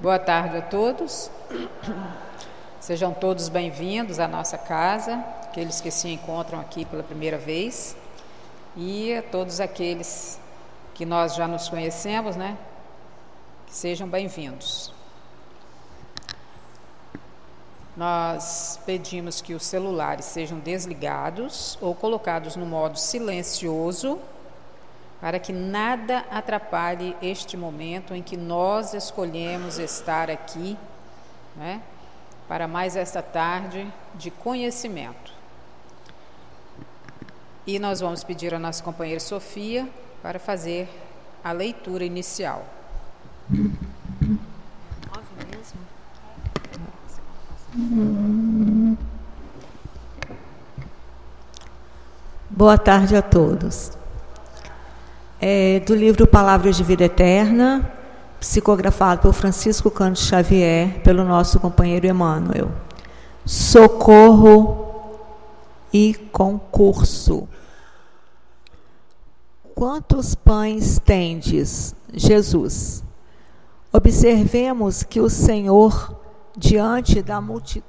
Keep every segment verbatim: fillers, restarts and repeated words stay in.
Boa tarde a todos. Sejam todos bem-vindos à nossa casa, aqueles que se encontram aqui pela primeira vez e a todos aqueles que nós já nos conhecemos, né? Que sejam bem-vindos. Nós pedimos que os celulares sejam desligados ou colocados no modo silencioso, para que nada atrapalhe este momento em que nós escolhemos estar aqui, né, para mais esta tarde de conhecimento. E nós vamos pedir à nossa companheira Sofia para fazer a leitura inicial. Boa tarde a todos. É, do livro Palavras de Vida Eterna, psicografado por Francisco Cândido Xavier, pelo nosso companheiro Emmanuel. Socorro e concurso. Quantos pães tendes, Jesus? Observemos que o Senhor, diante da multidão,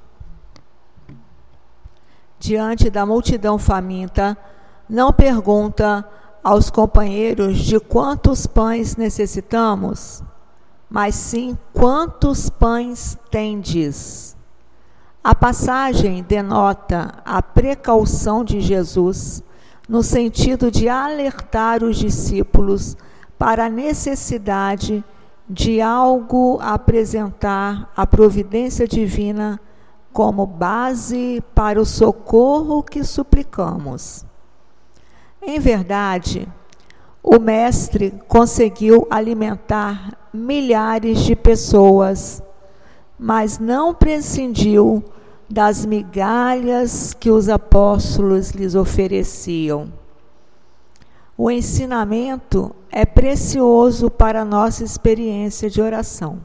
diante da multidão faminta, não pergunta aos companheiros de quantos pães necessitamos, mas sim quantos pães tendes. A passagem denota a precaução de Jesus no sentido de alertar os discípulos para a necessidade de algo apresentar à providência divina como base para o socorro que suplicamos. Em verdade, o Mestre conseguiu alimentar milhares de pessoas, mas não prescindiu das migalhas que os apóstolos lhes ofereciam. O ensinamento é precioso para a nossa experiência de oração.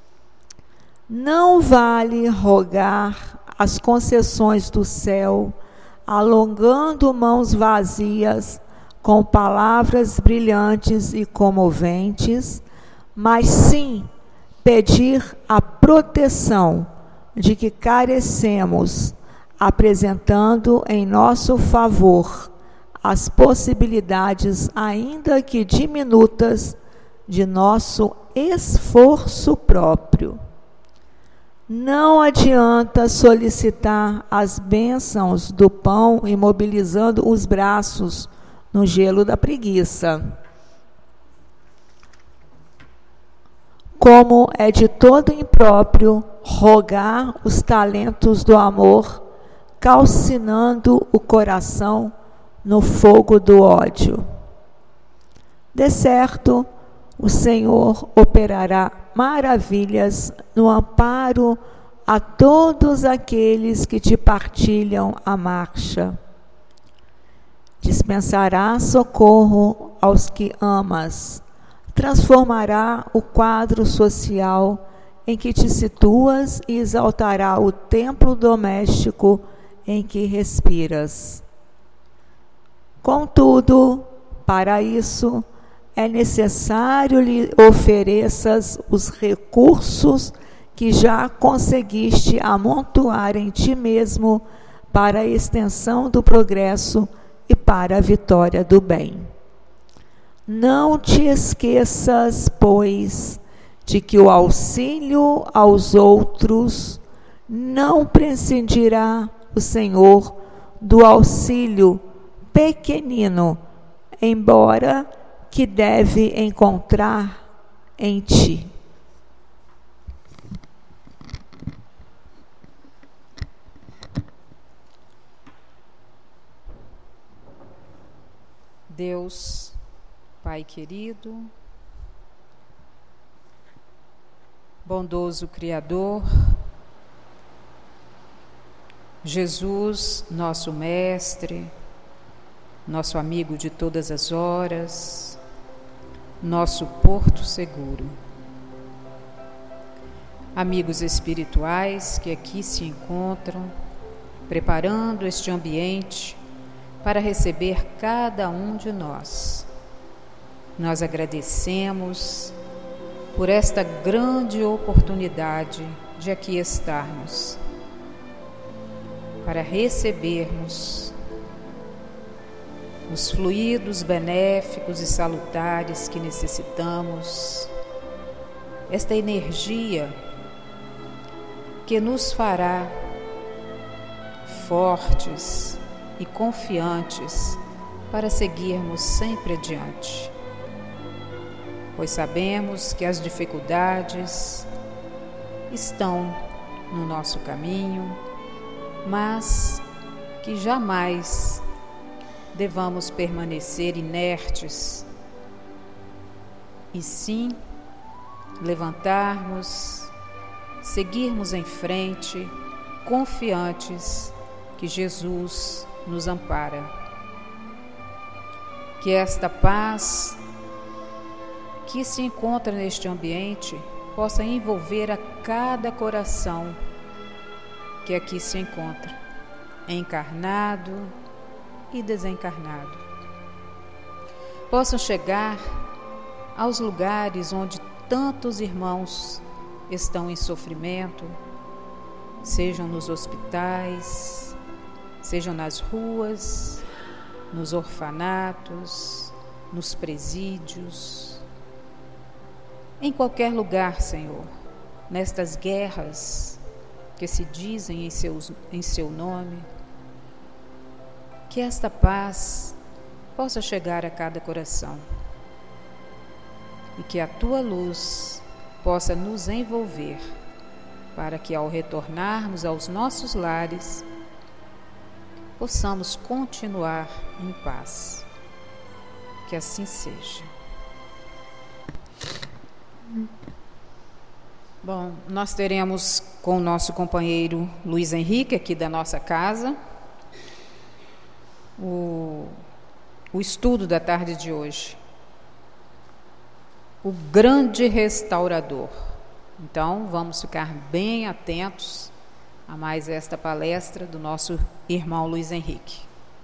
Não vale rogar as concessões do céu, alongando mãos vazias com palavras brilhantes e comoventes, mas sim pedir a proteção de que carecemos, apresentando em nosso favor as possibilidades, ainda que diminutas, de nosso esforço próprio. Não adianta solicitar as bênçãos do pão imobilizando os braços no gelo da preguiça. Como é de todo impróprio rogar os talentos do amor, calcinando o coração no fogo do ódio. De certo, o Senhor operará maravilhas no amparo a todos aqueles que te partilham a marcha. Dispensará socorro aos que amas, transformará o quadro social em que te situas e exaltará o templo doméstico em que respiras. Contudo, para isso, é necessário lhe ofereças os recursos que já conseguiste amontoar em ti mesmo para a extensão do progresso e para a vitória do bem. Não te esqueças, pois, de que o auxílio aos outros não prescindirá o Senhor do auxílio pequenino, embora que deve encontrar em ti. Deus, Pai querido, bondoso Criador, Jesus, nosso Mestre, nosso amigo de todas as horas, nosso porto seguro. Amigos espirituais que aqui se encontram, preparando este ambiente para receber cada um de nós. Nós agradecemos por esta grande oportunidade de aqui estarmos, para recebermos os fluidos benéficos e salutares que necessitamos, esta energia que nos fará fortes e confiantes para seguirmos sempre adiante, pois sabemos que as dificuldades estão no nosso caminho, mas que jamais devamos permanecer inertes, e sim levantarmos, seguirmos em frente, confiantes que Jesus nos ampara. Que esta paz que se encontra neste ambiente possa envolver a cada coração que aqui se encontra, encarnado e desencarnado. Possam chegar aos lugares onde tantos irmãos estão em sofrimento, sejam nos hospitais, sejam nas ruas, nos orfanatos, nos presídios, em qualquer lugar, Senhor, nestas guerras que se dizem em, seus, em seu nome, que esta paz possa chegar a cada coração e que a Tua luz possa nos envolver, para que ao retornarmos aos nossos lares, possamos continuar em paz. Que assim seja. Bom, nós teremos com o nosso companheiro Luiz Henrique, aqui da nossa casa, o, o estudo da tarde de hoje. O grande restaurador. Então, vamos ficar bem atentos a mais esta palestra do nosso irmão Luiz Henrique.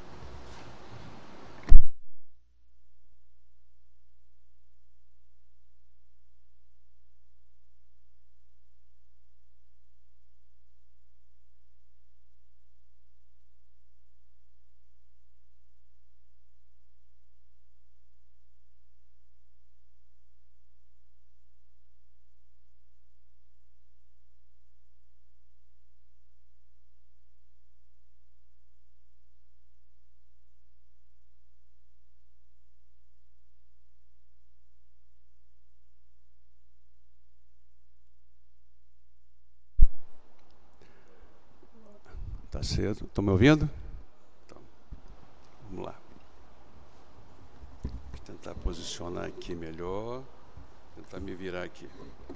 Tá cedo. Estão me ouvindo? Então, vamos lá. Vou tentar posicionar aqui melhor. Tentar me virar aqui.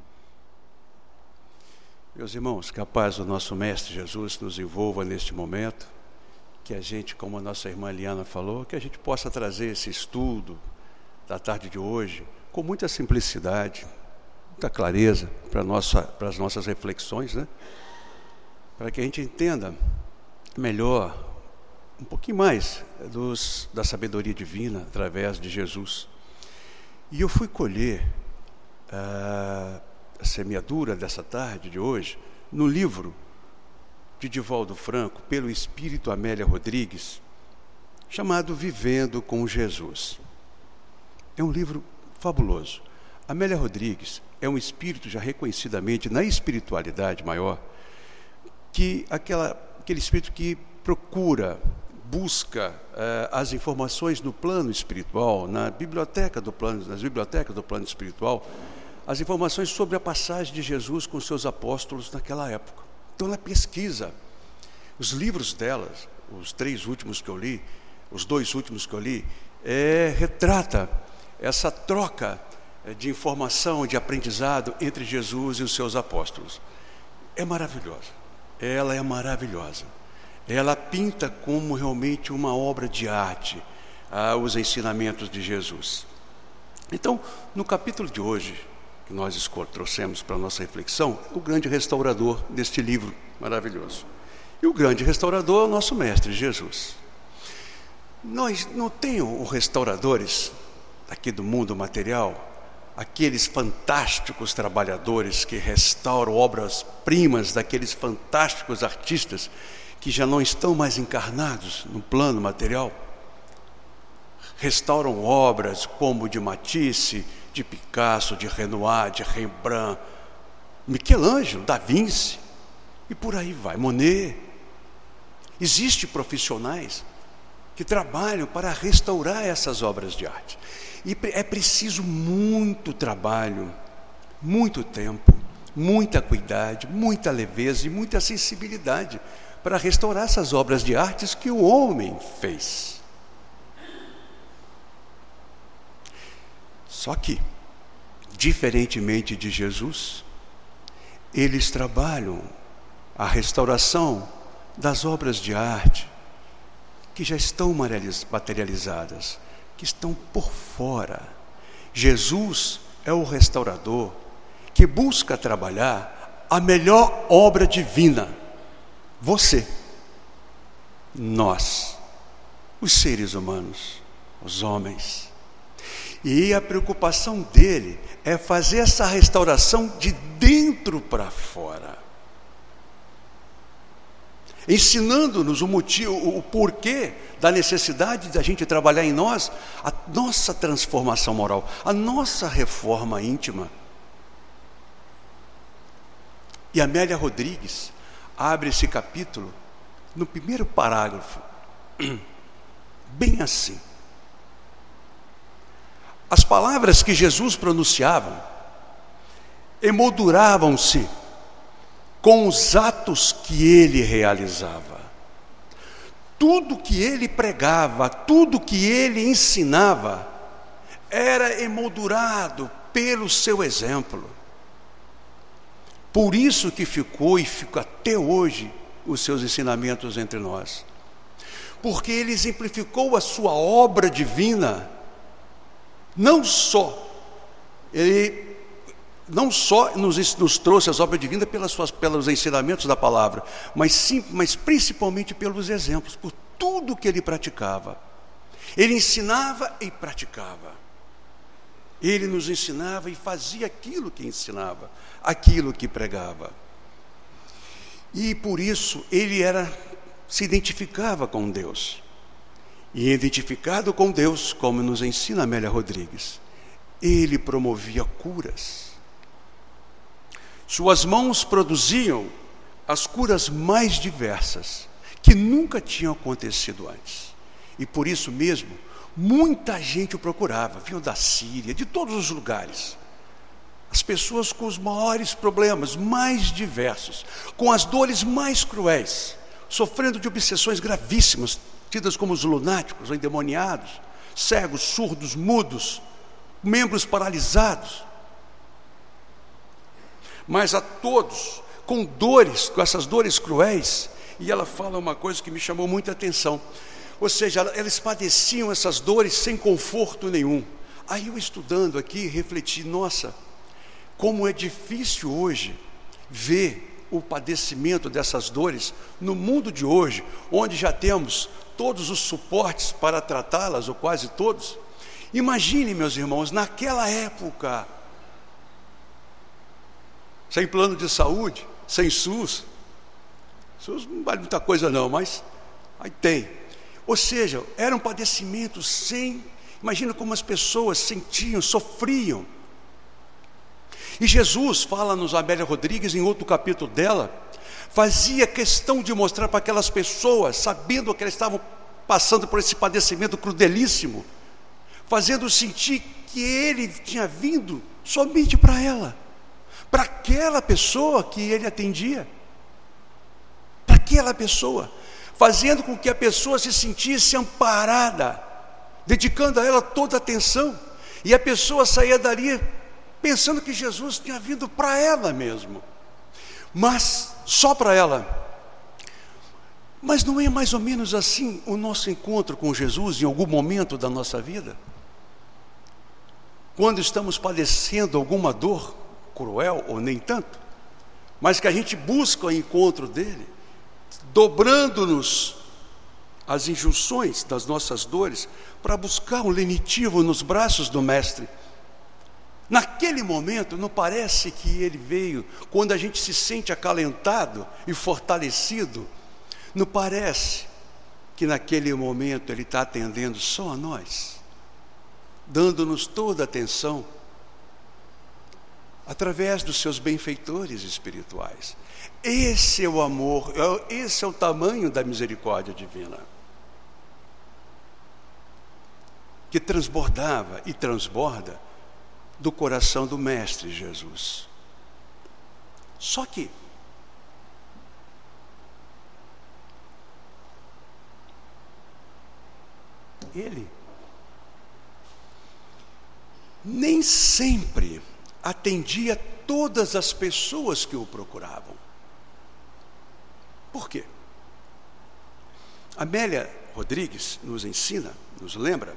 Meus irmãos, que a paz do nosso Mestre Jesus nos envolva neste momento. Que a gente, como a nossa irmã Liana falou, que a gente possa trazer esse estudo da tarde de hoje com muita simplicidade, muita clareza para nossa, para as nossas reflexões, né? Para que a gente entenda melhor, um pouquinho mais dos, da sabedoria divina através de Jesus. E eu fui colher uh, a semeadura dessa tarde de hoje no livro de Divaldo Franco, pelo Espírito Amélia Rodrigues, chamado Vivendo com Jesus. É um livro fabuloso. Amélia Rodrigues é um espírito já reconhecidamente na espiritualidade maior, que aquela, aquele espírito que procura, busca uh, as informações no plano espiritual, na biblioteca do plano, nas bibliotecas do plano espiritual, as informações sobre a passagem de Jesus com seus apóstolos naquela época. Então ela pesquisa. Os livros delas, os três últimos que eu li, os dois últimos que eu li, é, retrata essa troca de informação, de aprendizado entre Jesus e os seus apóstolos. É maravilhosa. Ela é maravilhosa. Ela pinta como realmente uma obra de arte ah, os ensinamentos de Jesus. Então, no capítulo de hoje, que nós trouxemos para a nossa reflexão, o grande restaurador deste livro maravilhoso. E o grande restaurador é o nosso Mestre Jesus. Nós não temos restauradores aqui do mundo material, aqueles fantásticos trabalhadores que restauram obras-primas daqueles fantásticos artistas que já não estão mais encarnados no plano material. Restauram obras como de Matisse, de Picasso, de Renoir, de Rembrandt, Michelangelo, Da Vinci, e por aí vai, Monet. Existem profissionais que trabalham para restaurar essas obras de arte. E é preciso muito trabalho, muito tempo, muita cuidado, muita leveza e muita sensibilidade para restaurar essas obras de artes que o homem fez. Só que, diferentemente de Jesus, eles trabalham a restauração das obras de arte que já estão materializadas, que estão por fora. Jesus é o restaurador que busca trabalhar a melhor obra divina. Você, nós, os seres humanos, os homens. E a preocupação dele é fazer essa restauração de dentro para fora, ensinando-nos o motivo, o porquê da necessidade da gente trabalhar em nós a nossa transformação moral, a nossa reforma íntima. E Amélia Rodrigues abre esse capítulo no primeiro parágrafo, bem assim: as palavras que Jesus pronunciava emolduravam-se com os atos que ele realizava. Tudo que ele pregava, tudo que ele ensinava, era emoldurado pelo seu exemplo. Por isso que ficou e fica até hoje os seus ensinamentos entre nós. Porque ele exemplificou a sua obra divina. Não só, ele não só nos, nos trouxe as obras divinas pelas suas, pelos ensinamentos da palavra, mas, sim, mas principalmente pelos exemplos, por tudo que ele praticava. Ele ensinava e praticava. Ele nos ensinava e fazia aquilo que ensinava, aquilo que pregava. E por isso ele era, se identificava com Deus. E identificado com Deus, como nos ensina Amélia Rodrigues, ele promovia curas. Suas mãos produziam as curas mais diversas, que nunca tinham acontecido antes. E por isso mesmo, muita gente o procurava, vinham da Síria, de todos os lugares. As pessoas com os maiores problemas, mais diversos, com as dores mais cruéis, sofrendo de obsessões gravíssimas, tidas como os lunáticos, endemoniados, cegos, surdos, mudos, membros paralisados. Mas a todos, com dores, com essas dores cruéis, e ela fala uma coisa que me chamou muita atenção, ou seja, eles padeciam essas dores sem conforto nenhum. Aí eu estudando aqui, refleti, nossa, como é difícil hoje ver o padecimento dessas dores no mundo de hoje, onde já temos todos os suportes para tratá-las, ou quase todos. Imagine, meus irmãos, naquela época, sem plano de saúde, sem SUS. SUS não vale muita coisa não, mas aí tem. Ou seja, era um padecimento sem... Imagina como as pessoas sentiam, sofriam. E Jesus fala-nos, Amélia Rodrigues, em outro capítulo dela, fazia questão de mostrar para aquelas pessoas, sabendo que elas estavam passando por esse padecimento crudelíssimo, fazendo sentir que ele tinha vindo somente para ela, para aquela pessoa que ele atendia, para aquela pessoa, fazendo com que a pessoa se sentisse amparada, dedicando a ela toda a atenção, e a pessoa saía dali pensando que Jesus tinha vindo para ela mesmo, mas só para ela. Mas não é mais ou menos assim o nosso encontro com Jesus em algum momento da nossa vida? Quando estamos padecendo alguma dor, cruel ou nem tanto, mas que a gente busca o encontro dele, dobrando-nos as injunções das nossas dores, para buscar um lenitivo nos braços do Mestre. Naquele momento, não parece que ele veio, quando a gente se sente acalentado e fortalecido, não parece que naquele momento ele está atendendo só a nós, dando-nos toda a atenção, através dos seus benfeitores espirituais. Esse é o amor, esse é o tamanho da misericórdia divina, que transbordava e transborda do coração do Mestre Jesus. Só que ele nem sempre atendia todas as pessoas que o procuravam. Por quê? Amélia Rodrigues nos ensina, nos lembra,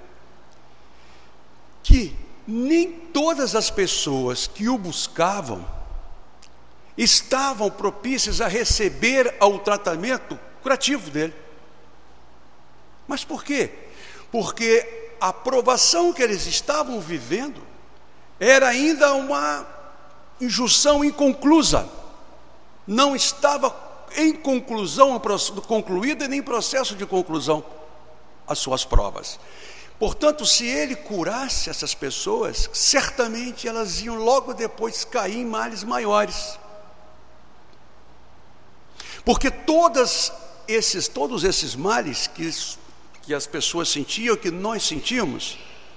que nem todas as pessoas que o buscavam estavam propícias a receber o tratamento curativo dele. Mas por quê? Porque a provação que eles estavam vivendo era ainda uma injunção inconclusa. Não estava em conclusão, concluída nem em processo de conclusão as suas provas. Portanto, se ele curasse essas pessoas, certamente elas iam logo depois cair em males maiores. Porque todas esses, todos esses males que, que as pessoas sentiam, que nós sentimos,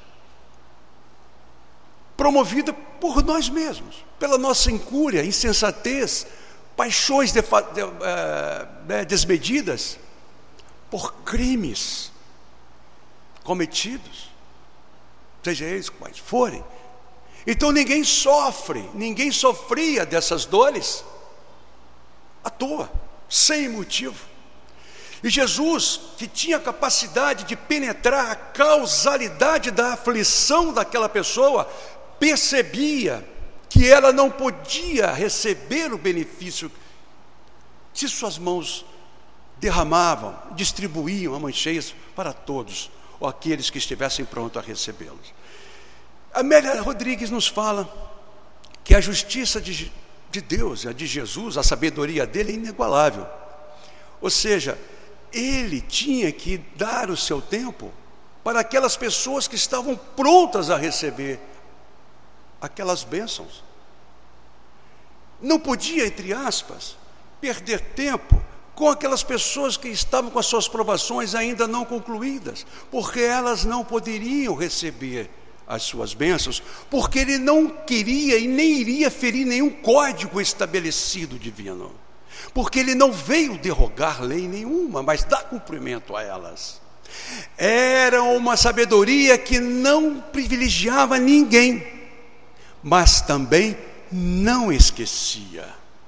promovida por nós mesmos, pela nossa incúria, insensatez, paixões de, de, uh, desmedidas, por crimes cometidos, seja eles quais forem. Então ninguém sofre, ninguém sofria dessas dores à toa, sem motivo. E Jesus, que tinha capacidade de penetrar a causalidade da aflição daquela pessoa, percebia que ela não podia receber o benefício se suas mãos derramavam, distribuíam a mãos cheias para todos, ou aqueles que estivessem prontos a recebê-los. Amélia Rodrigues nos fala que a justiça de, de Deus, a de Jesus, a sabedoria dele é inigualável. Ou seja, ele tinha que dar o seu tempo para aquelas pessoas que estavam prontas a receber aquelas bênçãos. Não podia, entre aspas, perder tempo com aquelas pessoas que estavam com as suas provações ainda não concluídas, porque elas não poderiam receber as suas bênçãos, porque ele não queria e nem iria ferir nenhum código estabelecido divino, porque ele não veio derrogar lei nenhuma, mas dar cumprimento a elas. Era uma sabedoria que não privilegiava ninguém, mas também não esquecia.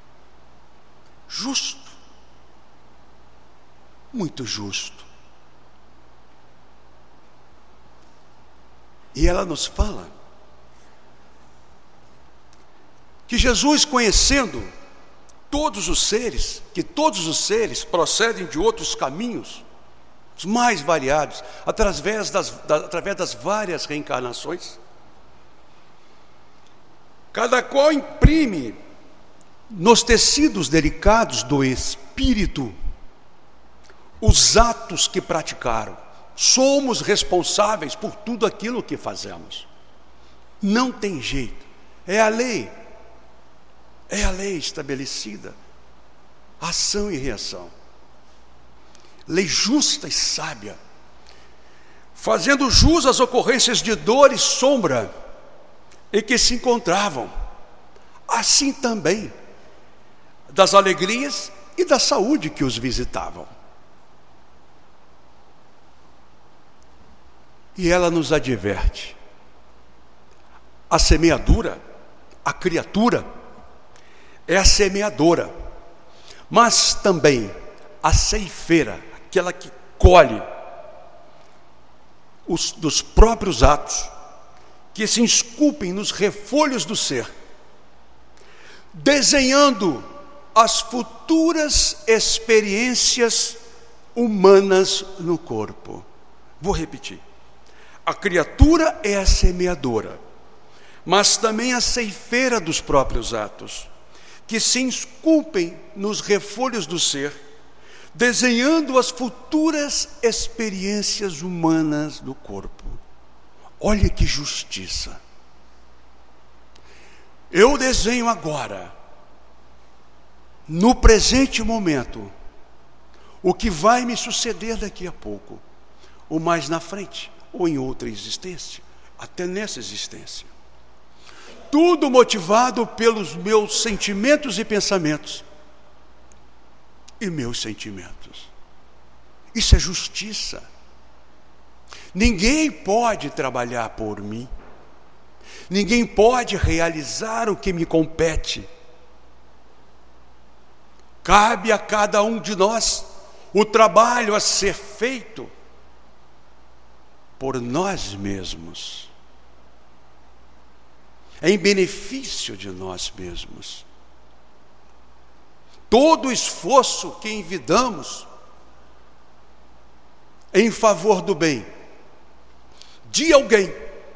Justo, muito justo. E ela nos fala que Jesus, conhecendo todos os seres, que todos os seres procedem de outros caminhos, os mais variados, através das, da, através das várias reencarnações, cada qual imprime nos tecidos delicados do espírito os atos que praticaram. Somos responsáveis por tudo aquilo que fazemos. Não tem jeito. É a lei. É a lei estabelecida. Ação e reação. Lei justa e sábia, fazendo jus às ocorrências de dor e sombra em que se encontravam, assim também das alegrias e da saúde que os visitavam. E ela nos adverte: a semeadura, a criatura, é a semeadora, mas também a ceifeira, aquela que colhe os, dos próprios atos, que se esculpem nos refolhos do ser, desenhando as futuras experiências humanas no corpo. Vou repetir: a criatura é a semeadora, mas também a ceifeira dos próprios atos, que se esculpem nos refolhos do ser, desenhando as futuras experiências humanas do corpo. Olha que justiça! Eu desenho agora, no presente momento, o que vai me suceder daqui a pouco, ou mais na frente, ou em outra existência, até nessa existência. Tudo motivado pelos meus sentimentos e pensamentos. E meus sentimentos. Isso é justiça. Ninguém pode trabalhar por mim. Ninguém pode realizar o que me compete. Cabe a cada um de nós o trabalho a ser feito por nós mesmos, em benefício de nós mesmos. Todo o esforço que envidamos em favor do bem de alguém,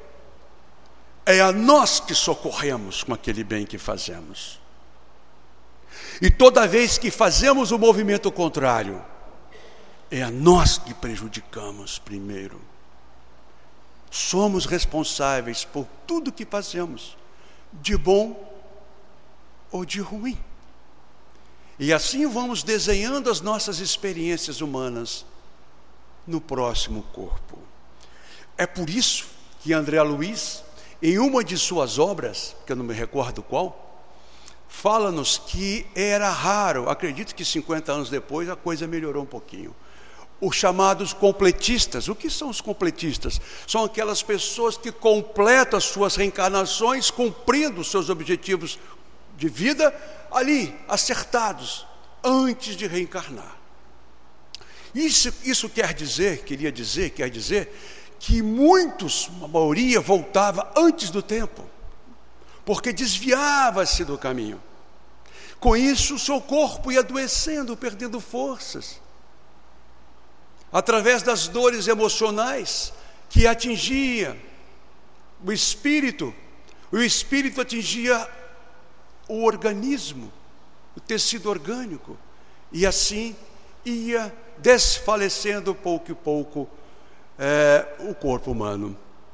é a nós que socorremos com aquele bem que fazemos. E toda vez que fazemos o movimento contrário, é a nós que prejudicamos primeiro. Somos responsáveis por tudo que fazemos, de bom ou de ruim. E assim vamos desenhando as nossas experiências humanas no próximo corpo. É por isso que André Luiz, em uma de suas obras, que eu não me recordo qual, fala-nos que era raro, acredito que cinquenta anos depois a coisa melhorou um pouquinho, os chamados completistas. O que são os completistas? São aquelas pessoas que completam as suas reencarnações, cumprindo os seus objetivos de vida, ali, acertados, antes de reencarnar. Isso, isso quer dizer, queria dizer, quer dizer, que muitos, a maioria, voltava antes do tempo, porque desviava-se do caminho. Com isso, o seu corpo ia adoecendo, perdendo forças, através das dores emocionais que atingia o espírito. O espírito atingia o organismo, o tecido orgânico, e assim ia desfalecendo pouco a pouco é, o corpo humano.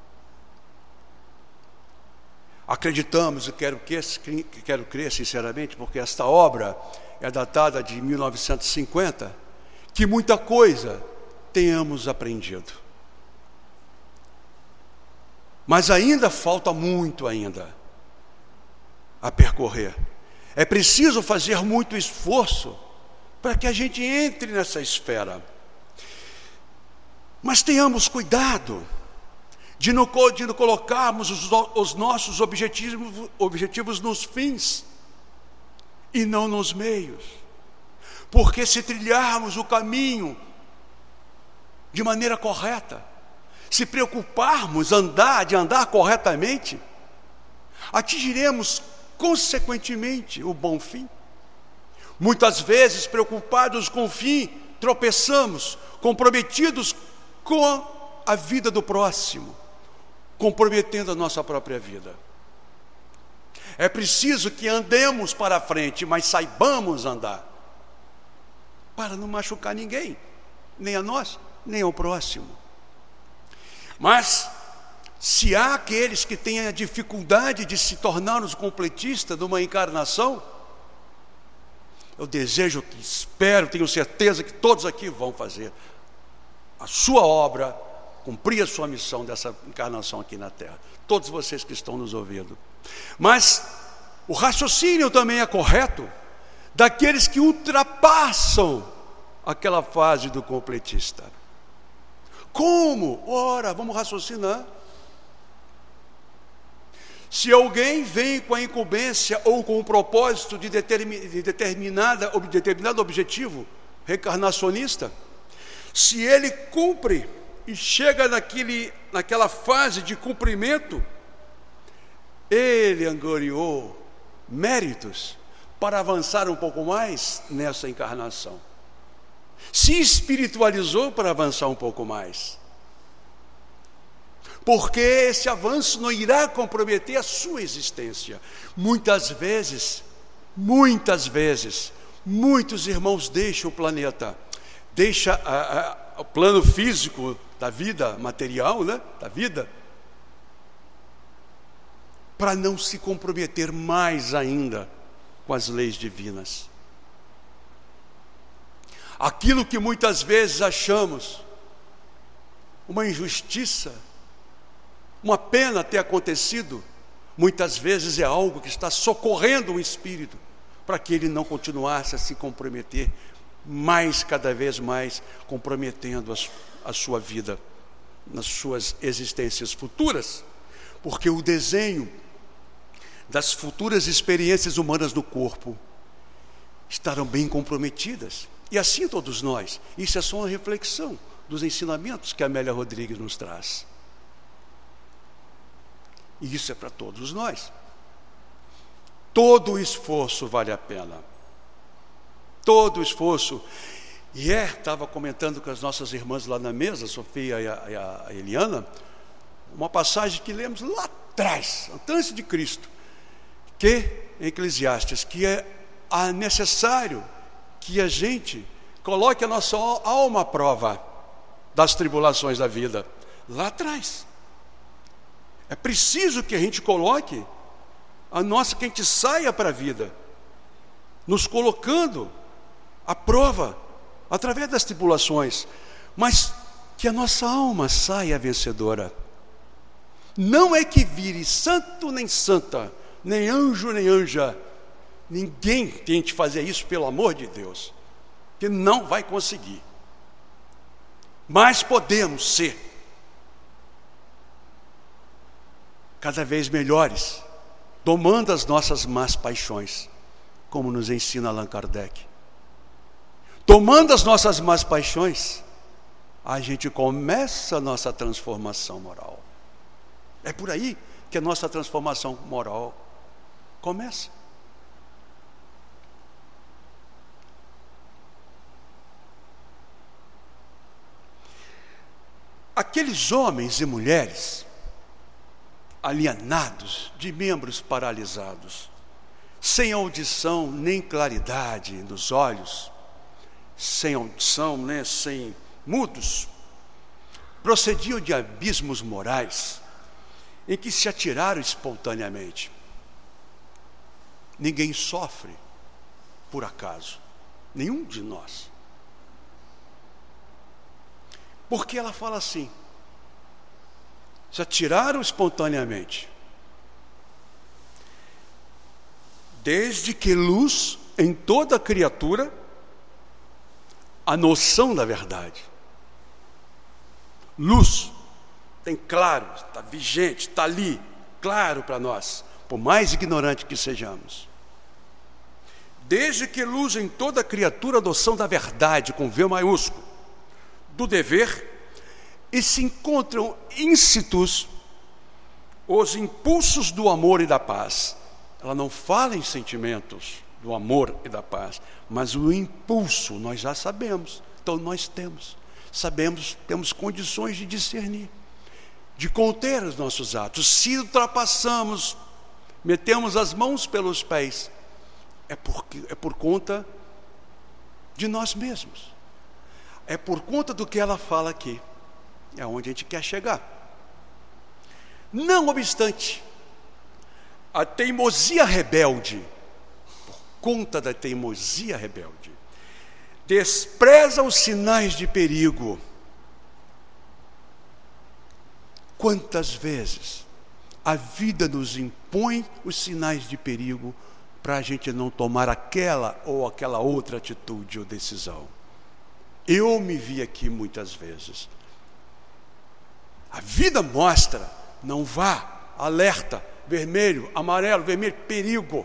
Acreditamos, e quero, que, quero crer sinceramente, porque esta obra é datada de mil novecentos e cinquenta, que muita coisa tenhamos aprendido. Mas ainda falta muito ainda a percorrer. É preciso fazer muito esforço para que a gente entre nessa esfera. Mas tenhamos cuidado de não, de não colocarmos os, os nossos objetivos, objetivos nos fins e não nos meios. Porque se trilharmos o caminho de maneira correta, se preocuparmos andar, de andar corretamente, atingiremos consequentemente o bom fim. Muitas vezes, preocupados com o fim, tropeçamos, comprometidos com a vida do próximo, comprometendo a nossa própria vida. É preciso que andemos para frente, mas saibamos andar, para não machucar ninguém, nem a nós, nem ao próximo. Mas se há aqueles que têm a dificuldade de se tornar os completistas de uma encarnação, eu desejo, que espero, tenho certeza que todos aqui vão fazer a sua obra, cumprir a sua missão dessa encarnação aqui na Terra. Todos vocês que estão nos ouvindo. Mas o raciocínio também é correto daqueles que ultrapassam aquela fase do completista. Como? Ora, vamos raciocinar. Se alguém vem com a incumbência ou com o propósito de, determin, de determinada, determinado objetivo reencarnacionista, se ele cumpre e chega naquele, naquela fase de cumprimento, ele angariou méritos para avançar um pouco mais nessa encarnação. Se espiritualizou para avançar um pouco mais. porque esse avanço não irá comprometer a sua existência. Muitas vezes, muitas vezes, muitos irmãos deixam o planeta, deixam a, a, o plano físico da vida material, né, da vida, para não se comprometer mais ainda com as leis divinas. Aquilo que muitas vezes achamos uma injustiça, uma pena ter acontecido, muitas vezes é algo que está socorrendo o espírito para que ele não continuasse a se comprometer mais, cada vez mais, comprometendo a, a sua vida nas suas existências futuras, porque o desenho das futuras experiências humanas no corpo estarão bem comprometidas. E assim todos nós. Isso é só uma reflexão dos ensinamentos que a Amélia Rodrigues nos traz. E isso é para todos nós. Todo o esforço vale a pena. Todo o esforço. E é, estava comentando com as nossas irmãs lá na mesa, a Sofia e a, e a Eliana, uma passagem que lemos lá atrás, antes de Cristo, que, em Eclesiastes, que é necessário que a gente coloque a nossa alma à prova das tribulações da vida, lá atrás. É preciso que a gente coloque a nossa, que a gente saia para a vida, nos colocando à prova, através das tribulações, mas que a nossa alma saia vencedora. Não é que vire santo nem santa, nem anjo nem anja. Ninguém tente fazer isso, pelo amor de Deus, que não vai conseguir. Mas podemos ser cada vez melhores, domando as nossas más paixões, como nos ensina Allan Kardec. Tomando as nossas más paixões, a gente começa a nossa transformação moral. É por aí que a nossa transformação moral começa. Aqueles homens e mulheres alienados, de membros paralisados, sem audição nem claridade nos olhos, sem audição, né, sem mudos, procediam de abismos morais em que se atiraram espontaneamente. Ninguém sofre por acaso, nenhum de nós. Porque ela fala assim, se atiraram espontaneamente, desde que luz em toda criatura a noção da verdade. Luz, tem claro, está vigente, está ali, claro para nós, por mais ignorante que sejamos. Desde que luz em toda criatura a noção da verdade, com V maiúsculo, do dever, e se encontram íncitos os impulsos do amor e da paz. Ela não fala em sentimentos do amor e da paz, mas o impulso nós já sabemos, então nós temos, sabemos, temos condições de discernir, de conter os nossos atos. Se ultrapassamos, metemos as mãos pelos pés, é, porque, é por conta de nós mesmos. É por conta do que ela fala aqui. É onde a gente quer chegar. Não obstante, a teimosia rebelde, por conta da teimosia rebelde, despreza os sinais de perigo. Quantas vezes a vida nos impõe os sinais de perigo para a gente não tomar aquela ou aquela outra atitude ou decisão. Eu me vi aqui muitas vezes. A vida mostra, não vá, alerta, vermelho, amarelo, vermelho, perigo.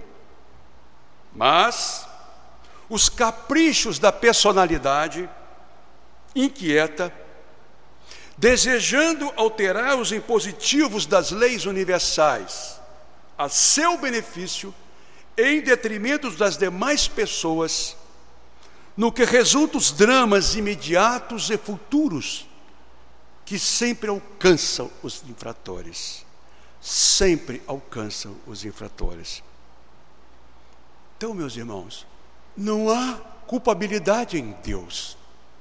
Mas os caprichos da personalidade inquieta, desejando alterar os impositivos das leis universais a seu benefício, em detrimento das demais pessoas, no que resultam os dramas imediatos e futuros que sempre alcançam os infratores. Sempre alcançam os infratores. Então, meus irmãos, não há culpabilidade em Deus.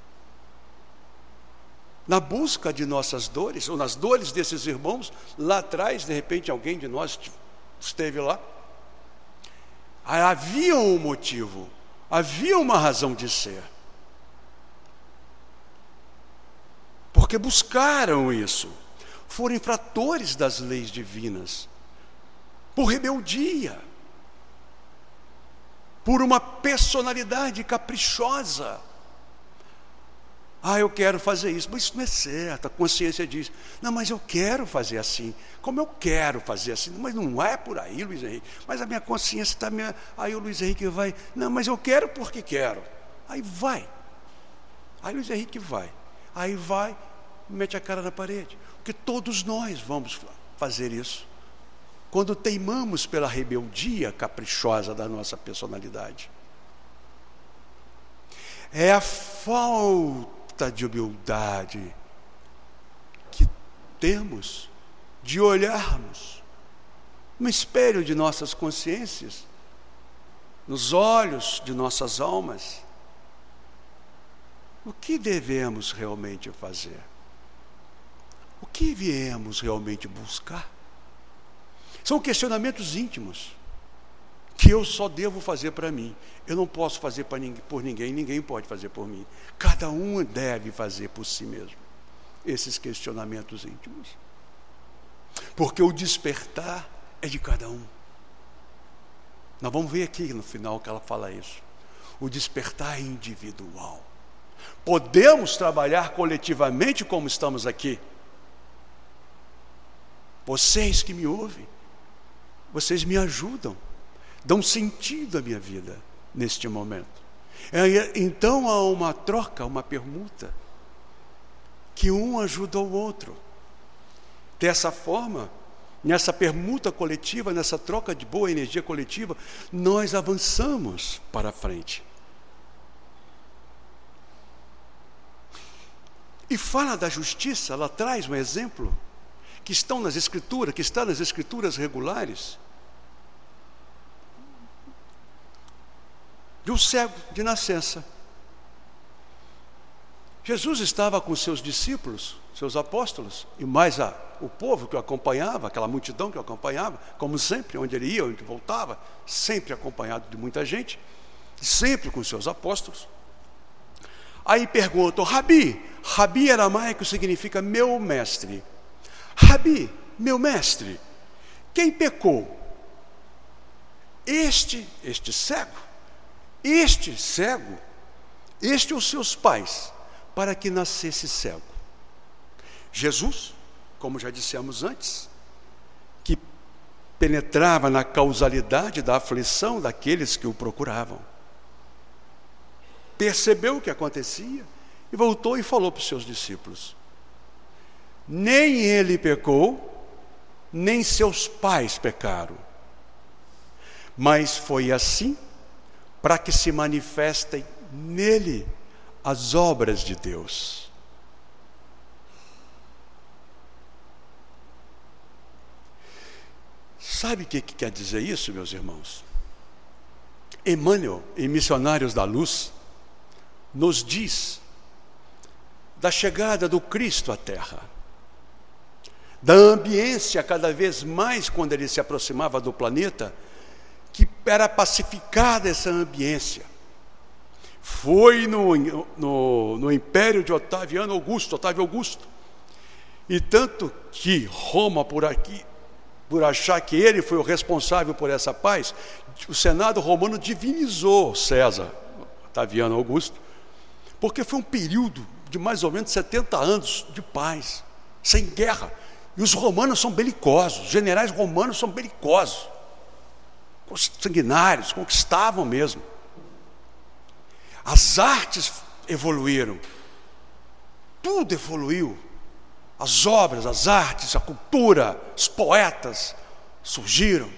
Na busca de nossas dores, ou nas dores desses irmãos, lá atrás, de repente, alguém de nós esteve lá. Havia um motivo, havia uma razão de ser. Porque buscaram isso. Foram infratores das leis divinas. Por rebeldia. Por uma personalidade caprichosa. Ah, eu quero fazer isso, mas isso não é certo. A consciência diz, não, mas eu quero fazer assim. Como eu quero fazer assim? Mas não é por aí, Luiz Henrique. Mas a minha consciência está... Minha... Aí o Luiz Henrique vai, não, mas eu quero porque quero. Aí vai. Aí o Luiz Henrique vai. Aí vai, mete a cara na parede. Porque todos nós vamos fazer isso. Quando teimamos pela rebeldia caprichosa da nossa personalidade. É a falta de humildade que temos de olharmos no espelho de nossas consciências, nos olhos de nossas almas, o que devemos realmente fazer? O que viemos realmente buscar? São questionamentos íntimos que eu só devo fazer para mim. Eu não posso fazer por ninguém, ninguém pode fazer por mim. Cada um deve fazer por si mesmo esses questionamentos íntimos. Porque o despertar é de cada um. Nós vamos ver aqui no final que ela fala isso. O despertar é individual. Podemos trabalhar coletivamente como estamos aqui. Vocês que me ouvem, vocês me ajudam, dão sentido à minha vida neste momento. Então há uma troca, uma permuta, que um ajuda o outro. Dessa forma, nessa permuta coletiva, nessa troca de boa energia coletiva, nós avançamos para frente. E fala da justiça, ela traz um exemplo que estão nas escrituras, que está nas escrituras regulares, de um cego de nascença. Jesus estava com seus discípulos, seus apóstolos, e mais a, o povo que o acompanhava, aquela multidão que o acompanhava, como sempre, onde ele ia, onde voltava, sempre acompanhado de muita gente, sempre com seus apóstolos. Aí perguntam, Rabi, Rabi aramaico significa meu mestre. Rabi, meu mestre, quem pecou? Este, este cego, este cego, este ou seus pais, para que nascesse cego? Jesus, como já dissemos antes, que penetrava na causalidade da aflição daqueles que o procuravam, percebeu o que acontecia e voltou e falou para os seus discípulos: nem ele pecou, nem seus pais pecaram, mas foi assim para que se manifestem nele as obras de Deus. Sabe o que, que quer dizer isso, meus irmãos? Emmanuel, em Missionários da Luz, nos diz da chegada do Cristo à Terra, da ambiência cada vez mais quando ele se aproximava do planeta, que era pacificada essa ambiência. Foi no, no, no império de Otaviano Augusto, Otávio Augusto, e tanto que Roma, por aqui, por achar que ele foi o responsável por essa paz, o Senado romano divinizou César, Otaviano Augusto, porque foi um período de mais ou menos setenta anos de paz, sem guerra. E os romanos são belicosos, os generais romanos são belicosos, sanguinários, conquistavam mesmo. As artes evoluíram, tudo evoluiu. As obras, as artes, a cultura, os poetas surgiram.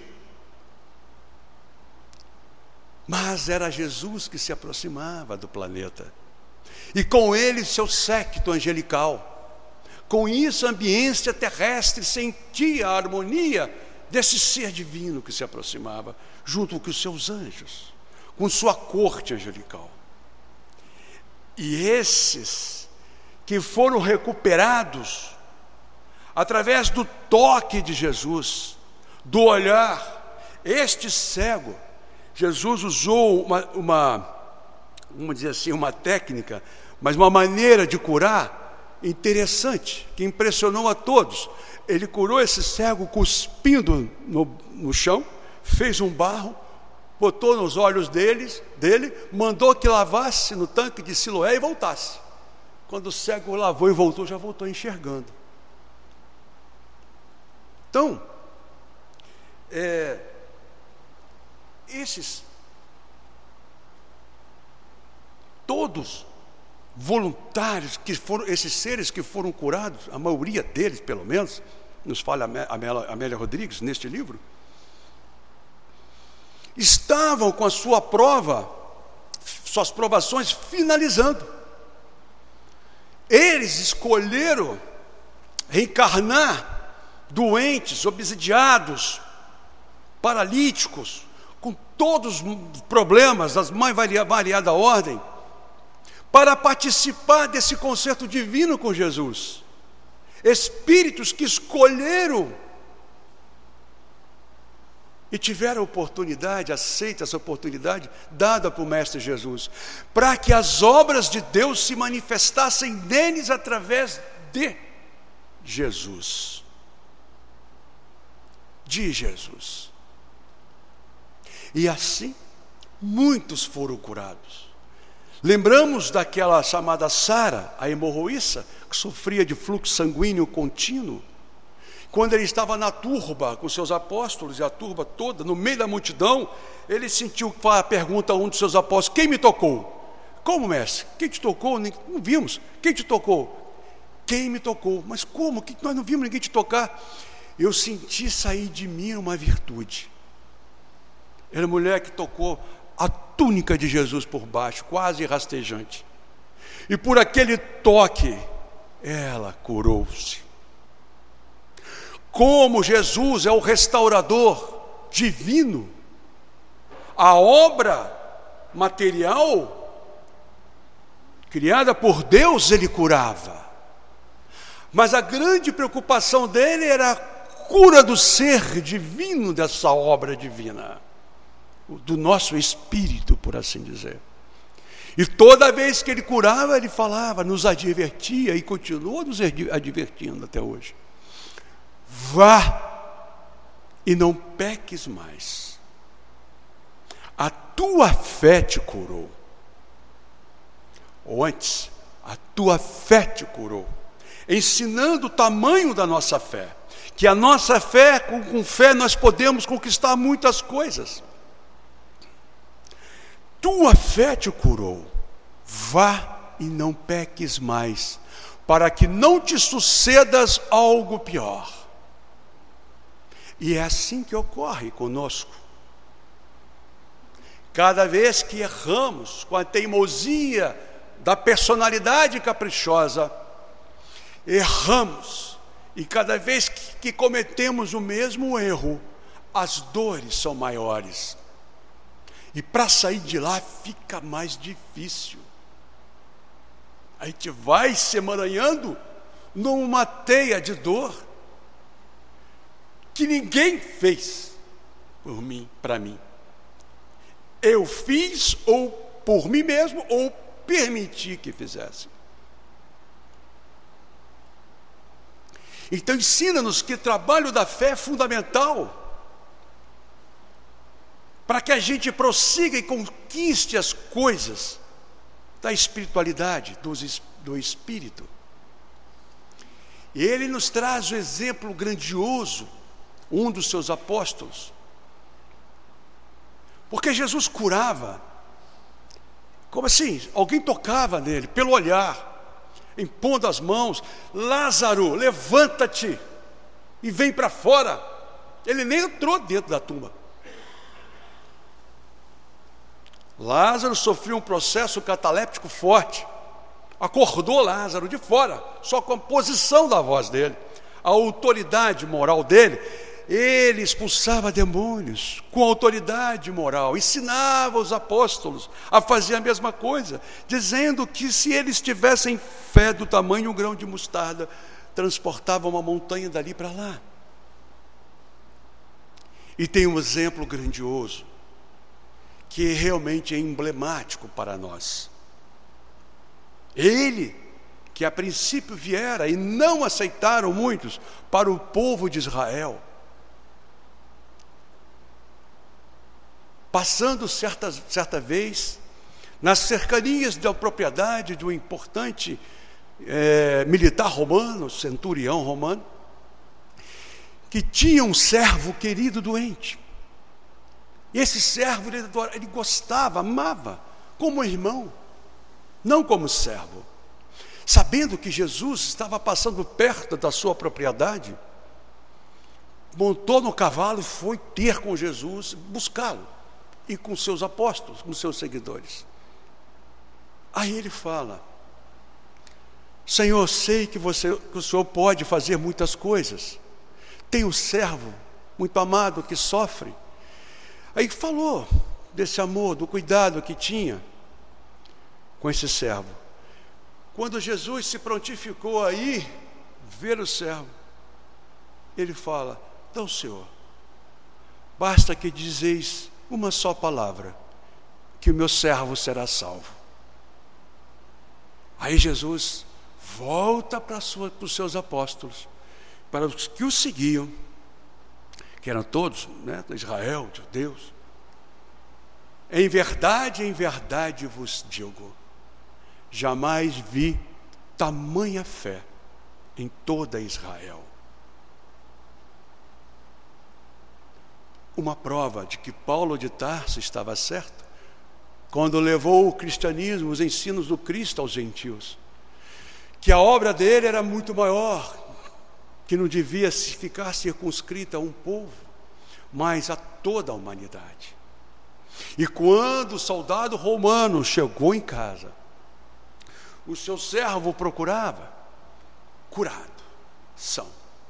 Mas era Jesus que se aproximava do planeta. E com ele seu séquito angelical, Com isso, a ambiência terrestre sentia a harmonia desse ser divino que se aproximava, junto com os seus anjos, com sua corte angelical. E esses que foram recuperados através do toque de Jesus, do olhar, este cego, Jesus usou uma, uma, vamos dizer assim, uma técnica, mas uma maneira de curar interessante, que impressionou a todos. Ele curou esse cego cuspindo no, no chão, fez um barro, botou nos olhos deles, dele, mandou que lavasse no tanque de Siloé e voltasse. Quando o cego lavou e voltou, já voltou enxergando. Então, é, esses, todos voluntários, que foram, esses seres que foram curados, a maioria deles, pelo menos, nos fala a Amélia, Amélia Rodrigues, neste livro, estavam com a sua prova, suas provações finalizando. Eles escolheram reencarnar doentes, obsidiados, paralíticos, com todos os problemas das mais variada ordem, para participar desse concerto divino com Jesus. Espíritos que escolheram e tiveram a oportunidade, aceita essa oportunidade dada por Mestre Jesus, para que as obras de Deus se manifestassem neles através de Jesus. De Jesus. E assim, muitos foram curados. Lembramos daquela chamada Sara, a hemorroíça, que sofria de fluxo sanguíneo contínuo, quando ele estava na turba com seus apóstolos, e a turba toda, no meio da multidão, ele sentiu a pergunta a um dos seus apóstolos: quem me tocou? Como, mestre? Quem te tocou? Não vimos. Quem te tocou? Quem me tocou? Mas como? Que nós não vimos ninguém te tocar. Eu senti sair de mim uma virtude. Era a mulher que tocou a túnica de Jesus por baixo, quase rastejante. E por aquele toque, ela curou-se. Como Jesus é o restaurador divino, a obra material criada por Deus ele curava. Mas a grande preocupação dele era a cura do ser divino dessa obra divina, do nosso espírito, por assim dizer. E toda vez que ele curava, ele falava, nos advertia e continua nos advertindo até hoje: vá e não peques mais. A tua fé te curou. Ou antes, a tua fé te curou. Ensinando o tamanho da nossa fé. Que a nossa fé, com, com fé nós podemos conquistar muitas coisas. Tua fé te curou. Vá e não peques mais, para que não te sucedas algo pior. E é assim que ocorre conosco. Cada vez que erramos com a teimosia da personalidade caprichosa, erramos, e cada vez que, que cometemos o mesmo erro, as dores são maiores. E para sair de lá fica mais difícil. A gente vai se emaranhando numa teia de dor que ninguém fez por mim, para mim. Eu fiz ou por mim mesmo, ou permiti que fizesse. Então ensina-nos que o trabalho da fé é fundamental para que a gente prossiga e conquiste as coisas da espiritualidade, do Espírito. E ele nos traz o exemplo grandioso, um dos seus apóstolos. Porque Jesus curava. Como assim? Alguém tocava nele, pelo olhar, impondo as mãos: Lázaro, levanta-te e vem para fora. Ele nem entrou dentro da tumba. Lázaro sofreu um processo cataléptico forte. acordou Lázaro de fora, só com a posição da voz dele, a autoridade moral dele. Ele expulsava demônios com autoridade moral, ensinava os apóstolos a fazer a mesma coisa, dizendo que se eles tivessem fé do tamanho de um grão de mostarda, transportavam uma montanha dali para lá. E tem um exemplo grandioso, que realmente é emblemático para nós. Ele, que a princípio viera e não aceitaram muitos para o povo de Israel, passando certa, certa vez nas cercanias da propriedade de um importante é, militar romano, centurião romano, que tinha um servo querido doente. E esse servo, ele, ele gostava, amava, como irmão, não como servo. Sabendo que Jesus estava passando perto da sua propriedade, montou no cavalo e foi ter com Jesus, buscá-lo, e com seus apóstolos, com seus seguidores. Aí ele fala: Senhor, sei que, você, que o Senhor pode fazer muitas coisas. Tem um servo muito amado que sofre. Aí falou desse amor, do cuidado que tinha com esse servo. Quando Jesus se prontificou a ir ver o servo, ele fala: não, Senhor, basta que dizeis uma só palavra, que o meu servo será salvo. Aí Jesus volta para, sua, para os seus apóstolos, para os que o seguiam, que eram todos, né, de Israel, de Deus. Em verdade, em verdade vos digo, jamais vi tamanha fé em toda Israel. Uma prova de que Paulo de Tarso estava certo, quando levou o cristianismo, os ensinos do Cristo aos gentios, que a obra dele era muito maior, que não devia ficar circunscrita a um povo, mas a toda a humanidade. E quando o soldado romano chegou em casa, o seu servo o procurava, curado, são.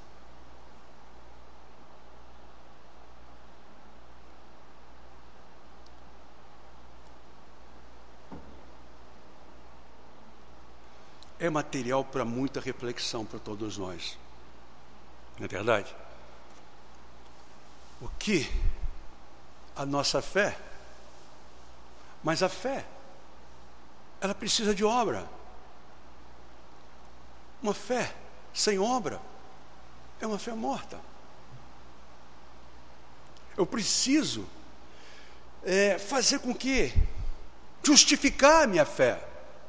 É material para muita reflexão para todos nós, não é verdade? O que a nossa fé, mas a fé, ela precisa de obra. Uma fé sem obra é uma fé morta. Eu preciso é, fazer com que justificar a minha fé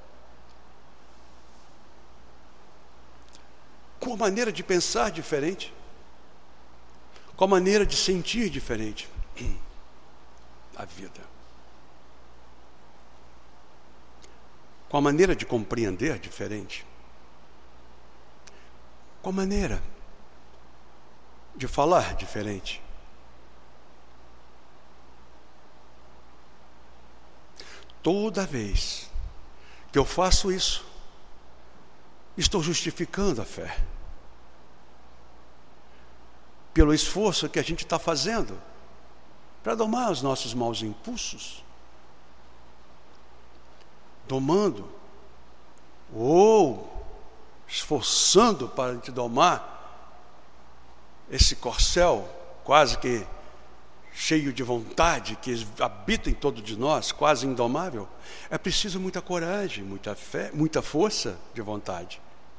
com a maneira de pensar diferente, com a maneira de sentir diferente a vida, com a maneira de compreender diferente, com a maneira de falar diferente. Toda vez que eu faço isso, estou justificando a fé, pelo esforço que a gente está fazendo para domar os nossos maus impulsos, domando ou esforçando para te domar esse corcel quase que cheio de vontade que habita em todo de nós, quase indomável. É preciso muita coragem, muita fé, muita força de vontade.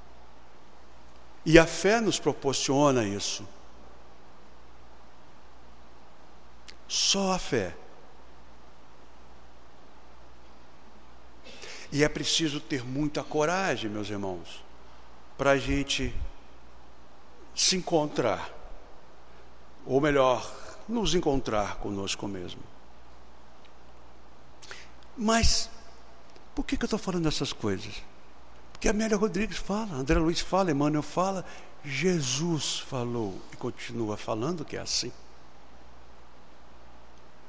E a fé nos proporciona isso. Só a fé. E é preciso ter muita coragem, meus irmãos, para a gente se encontrar, ou melhor, nos encontrar conosco mesmo. Mas por que, que eu estou falando essas coisas? Porque a Amélia Rodrigues fala, André Luiz fala, Emmanuel fala, Jesus falou e continua falando que é assim.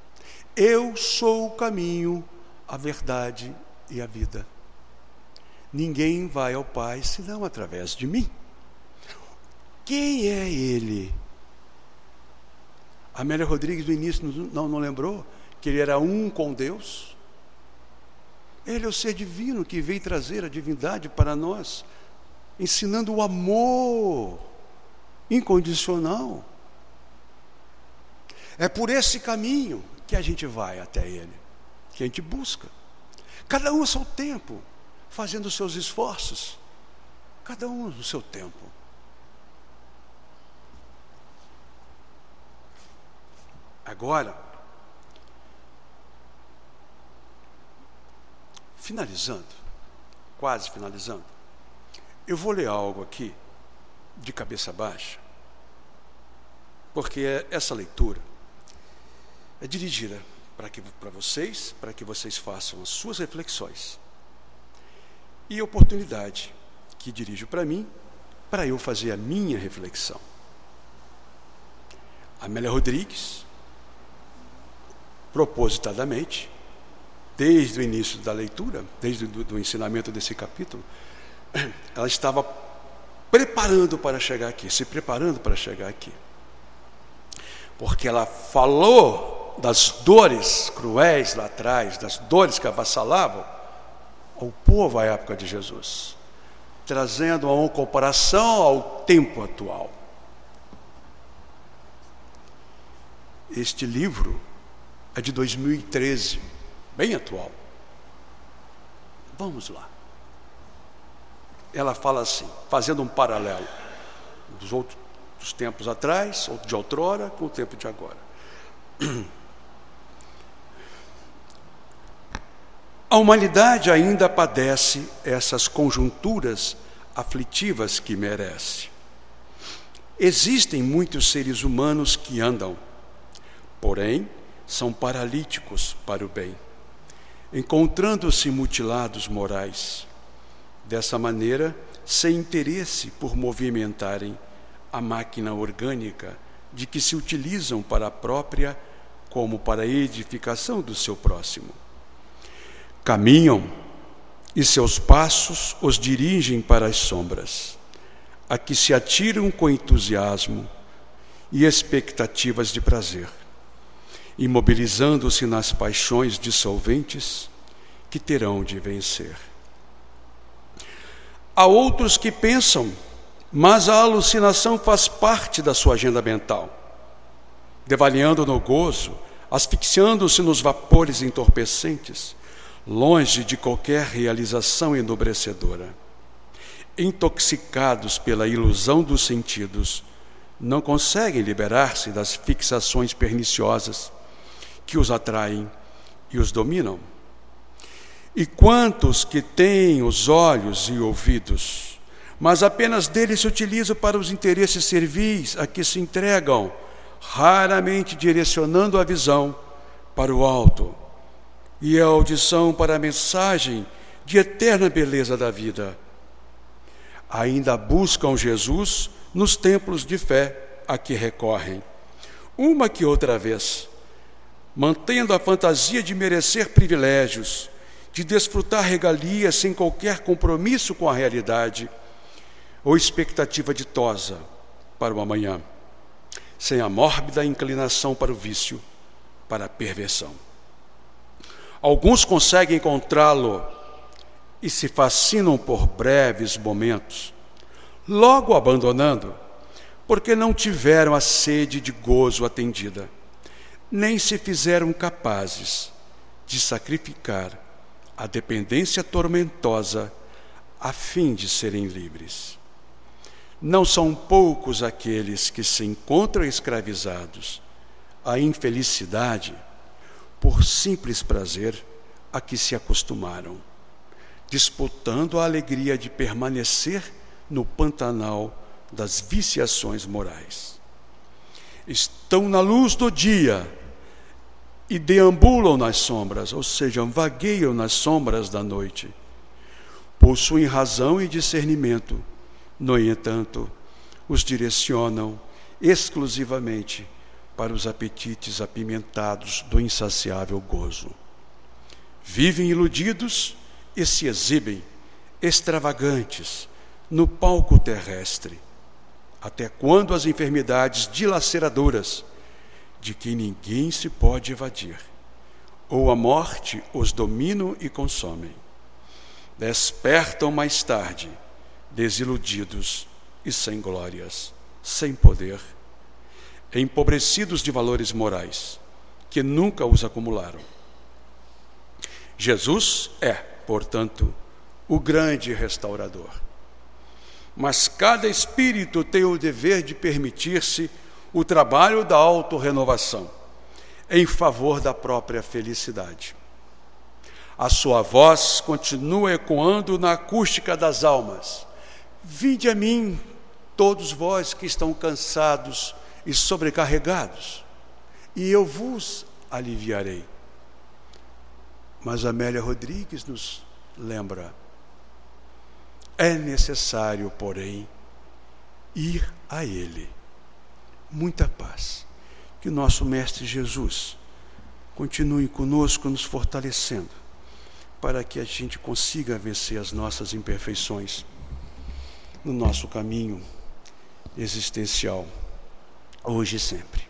Eu sou o caminho, a verdade e a vida. ninguém vai ao Pai senão através de mim. Quem é Ele? A Amélia Rodrigues, no início, não, não lembrou que Ele era um com Deus? Ele é o ser divino que veio trazer a divindade para nós, ensinando o amor incondicional. É por esse caminho que a gente vai até Ele, que a gente busca. Cada um ao seu tempo, fazendo os seus esforços. Cada um no seu tempo. Agora, finalizando, quase finalizando, eu vou ler algo aqui, de cabeça baixa, porque essa leitura é dirigida para que, para vocês, para que vocês façam as suas reflexões, e a oportunidade que dirijo para mim, para eu fazer a minha reflexão. Amélia Rodrigues, propositadamente, desde o início da leitura, desde o do ensinamento desse capítulo, ela estava preparando para chegar aqui, se preparando para chegar aqui. Porque ela falou das dores cruéis lá atrás, das dores que avassalavam ao povo à época de Jesus, trazendo uma comparação ao tempo atual. Este livro é de dois mil e treze, bem atual. Vamos lá. Ela fala assim, fazendo um paralelo dos outros dos tempos atrás, ou de outrora, com o tempo de agora. A humanidade ainda padece essas conjunturas aflitivas que merece. Existem muitos seres humanos que andam, porém, são paralíticos para o bem, encontrando-se mutilados morais. Dessa maneira, sem interesse por movimentarem a máquina orgânica de que se utilizam para a própria como para a edificação do seu próximo. Caminham e seus passos os dirigem para as sombras, a que se atiram com entusiasmo e expectativas de prazer, imobilizando-se nas paixões dissolventes que terão de vencer. Há outros que pensam, mas a alucinação faz parte da sua agenda mental, devaneando no gozo, asfixiando-se nos vapores entorpecentes, longe de qualquer realização enobrecedora. Intoxicados pela ilusão dos sentidos, não conseguem liberar-se das fixações perniciosas que os atraem e os dominam. E quantos que têm os olhos e ouvidos, mas apenas deles se utilizam para os interesses servis a que se entregam, raramente direcionando a visão para o alto e a audição para a mensagem de eterna beleza da vida. Ainda buscam Jesus nos templos de fé a que recorrem, uma que outra vez, mantendo a fantasia de merecer privilégios, de desfrutar regalias sem qualquer compromisso com a realidade, ou expectativa ditosa para o amanhã, sem a mórbida inclinação para o vício, para a perversão. Alguns conseguem encontrá-lo e se fascinam por breves momentos, logo abandonando, porque não tiveram a sede de gozo atendida, nem se fizeram capazes de sacrificar a dependência tormentosa a fim de serem livres. Não são poucos aqueles que se encontram escravizados à infelicidade por simples prazer a que se acostumaram, disputando a alegria de permanecer no pantanal das viciações morais. Estão na luz do dia e deambulam nas sombras, ou seja, vagueiam nas sombras da noite. Possuem razão e discernimento, no entanto, os direcionam exclusivamente para os apetites apimentados do insaciável gozo. Vivem iludidos e se exibem extravagantes no palco terrestre, até quando as enfermidades dilaceradoras, de que ninguém se pode evadir, ou a morte os dominam e consomem, despertam mais tarde, desiludidos e sem glórias, sem poder, empobrecidos de valores morais, que nunca os acumularam. Jesus é, portanto, o grande restaurador. Mas cada espírito tem o dever de permitir-se o trabalho da autorrenovação, em favor da própria felicidade. A sua voz continua ecoando na acústica das almas. Vinde a mim, todos vós que estão cansados e sobrecarregados, e eu vos aliviarei. Mas Amélia Rodrigues nos lembra: é necessário, porém, ir a Ele. Muita paz. Que nosso Mestre Jesus continue conosco, nos fortalecendo, para que a gente consiga vencer as nossas imperfeições no nosso caminho existencial, hoje e sempre.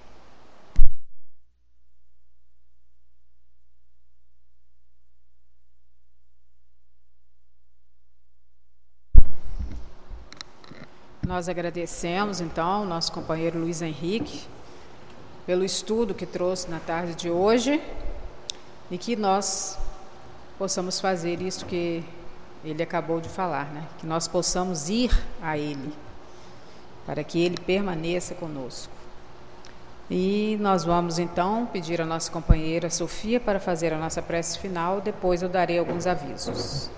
Nós agradecemos, então, ao nosso companheiro Luiz Henrique pelo estudo que trouxe na tarde de hoje e que nós possamos fazer isso que ele acabou de falar, né? Que nós possamos ir a Ele, para que Ele permaneça conosco. E nós vamos, então, pedir à nossa companheira Sofia para fazer a nossa prece final, depois eu darei alguns avisos.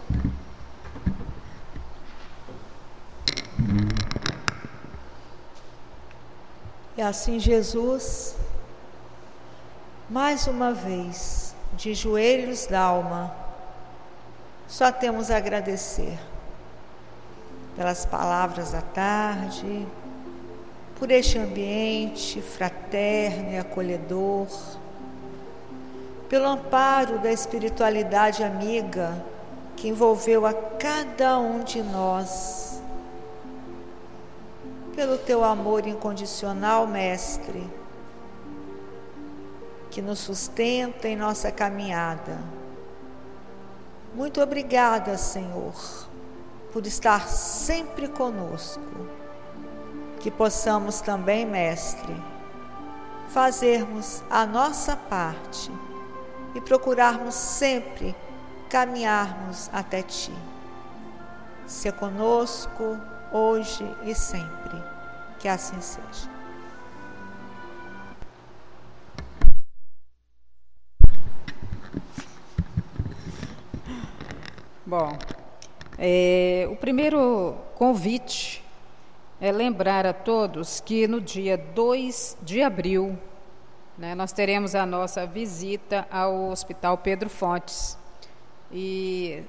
E assim, Jesus, mais uma vez, de joelhos d'alma, só temos a agradecer pelas palavras da tarde, por este ambiente fraterno e acolhedor, pelo amparo da espiritualidade amiga que envolveu a cada um de nós, pelo teu amor incondicional, Mestre, que nos sustenta em nossa caminhada. Muito obrigada, Senhor, por estar sempre conosco. Que possamos também, Mestre, fazermos a nossa parte e procurarmos sempre caminharmos até Ti. Se conosco hoje e sempre, que assim seja. Bom, é, o primeiro convite é lembrar a todos que no dia dois de abril, né, nós teremos a nossa visita ao Hospital Pedro Fontes. E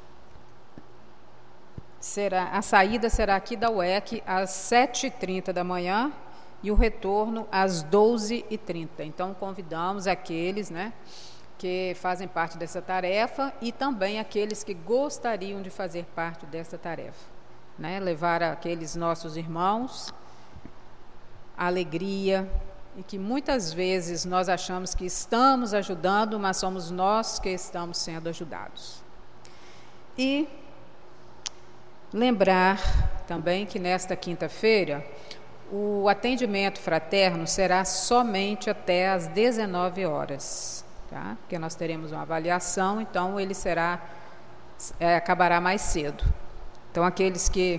será, a saída será aqui da U E C às sete e trinta da manhã e o retorno às doze e trinta. Então, convidamos aqueles, né, que fazem parte dessa tarefa e também aqueles que gostariam de fazer parte dessa tarefa, né, levar aqueles nossos irmãos a alegria, e que muitas vezes nós achamos que estamos ajudando, mas somos nós que estamos sendo ajudados. E lembrar também que nesta quinta-feira o atendimento fraterno será somente até às dezenove horas, tá? Porque nós teremos uma avaliação, então ele será, é, acabará mais cedo. Então, aqueles que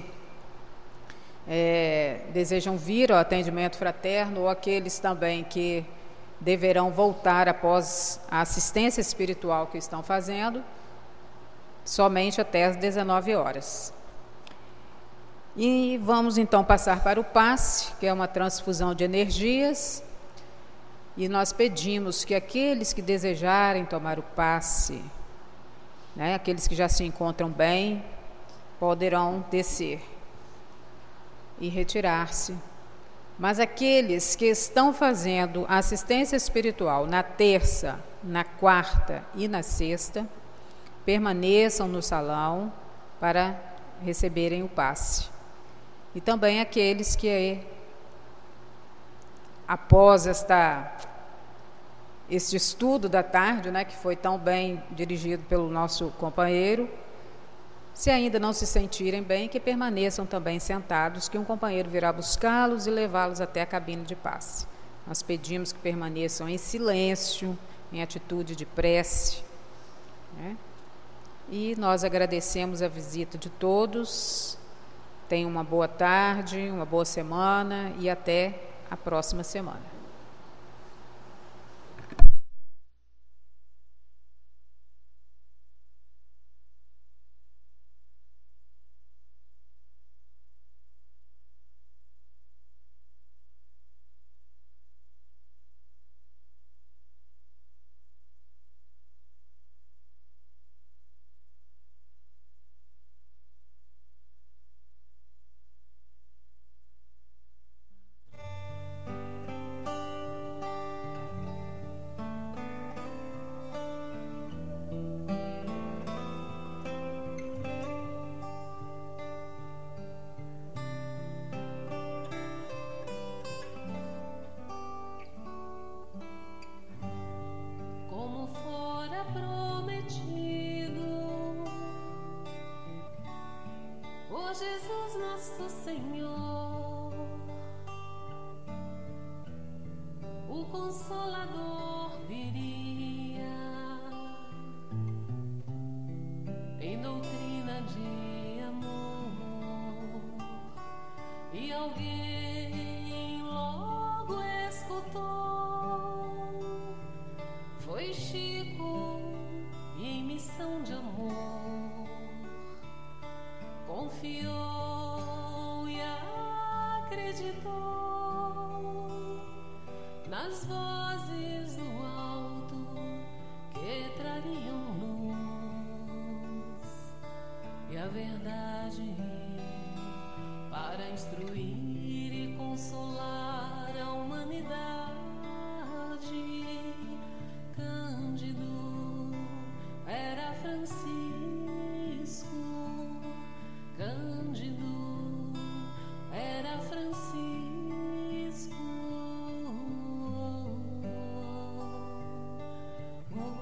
é, desejam vir ao atendimento fraterno, ou aqueles também que deverão voltar após a assistência espiritual que estão fazendo, somente até às dezenove horas. E vamos então passar para o passe, que é uma transfusão de energias, e nós pedimos que aqueles que desejarem tomar o passe, né, aqueles que já se encontram bem, poderão descer e retirar-se. Mas aqueles que estão fazendo assistência espiritual na terça, na quarta e na sexta, permaneçam no salão para receberem o passe. E também aqueles que, após esta, este estudo da tarde, né, que foi tão bem dirigido pelo nosso companheiro, se ainda não se sentirem bem, que permaneçam também sentados, que um companheiro virá buscá-los e levá-los até a cabine de passe. Nós pedimos que permaneçam em silêncio, em atitude de prece, né? E nós agradecemos a visita de todos. Tenham uma boa tarde, uma boa semana e até a próxima semana. Jesus nosso Senhor, o Consolador viria em doutrina de amor, e alguém logo escutou, foi Chico, e em missão de amor confiou e acreditou nas vozes do alto que trariam luz e a verdade para instruir e consolar a humanidade. Cândido era Francisco, Cândido era Francisco. Oh, oh,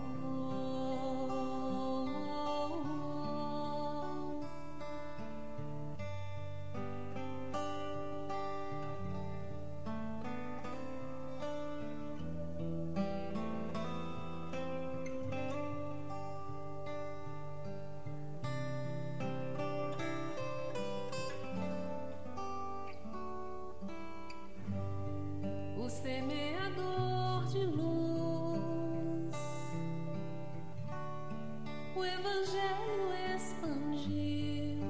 o semeador de luz, o Evangelho expandiu,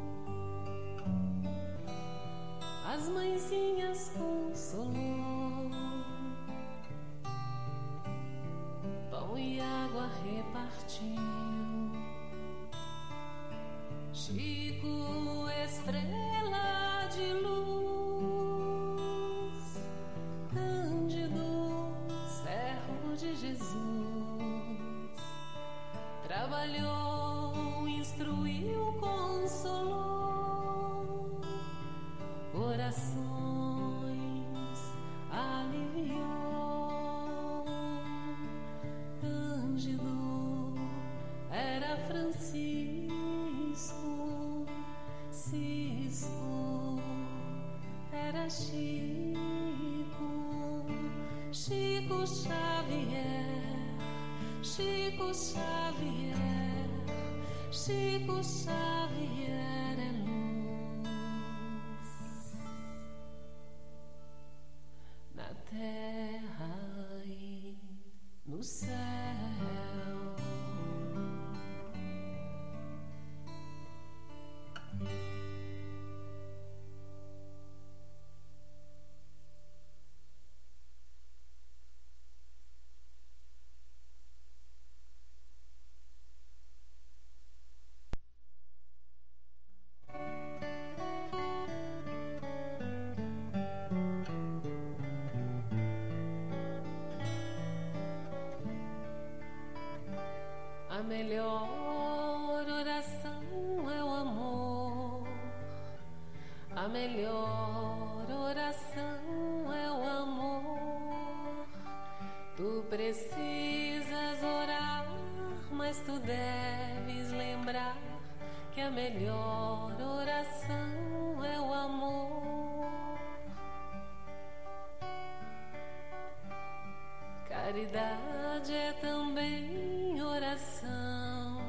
as mãezinhas consolou, pão e água repartiu. Chico, estrela de luz, Cândido, servo de Jesus, trabalhou, instruiu, consolou, corações aliviou. Cândido era Francisco, Cisco era Chico, Chico Xavier, Chico Xavier, Chico Xavier é luz na terra e no céu. precisas orar, mas tu deves lembrar que a melhor oração é o amor. Caridade é também oração,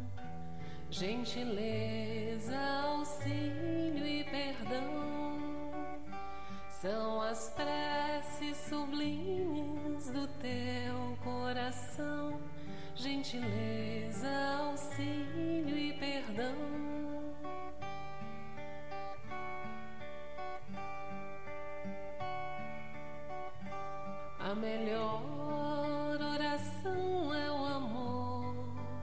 gentileza, auxílio e perdão. São as preces sublimes do teu coração, gentileza, auxílio e perdão. A melhor oração é o amor,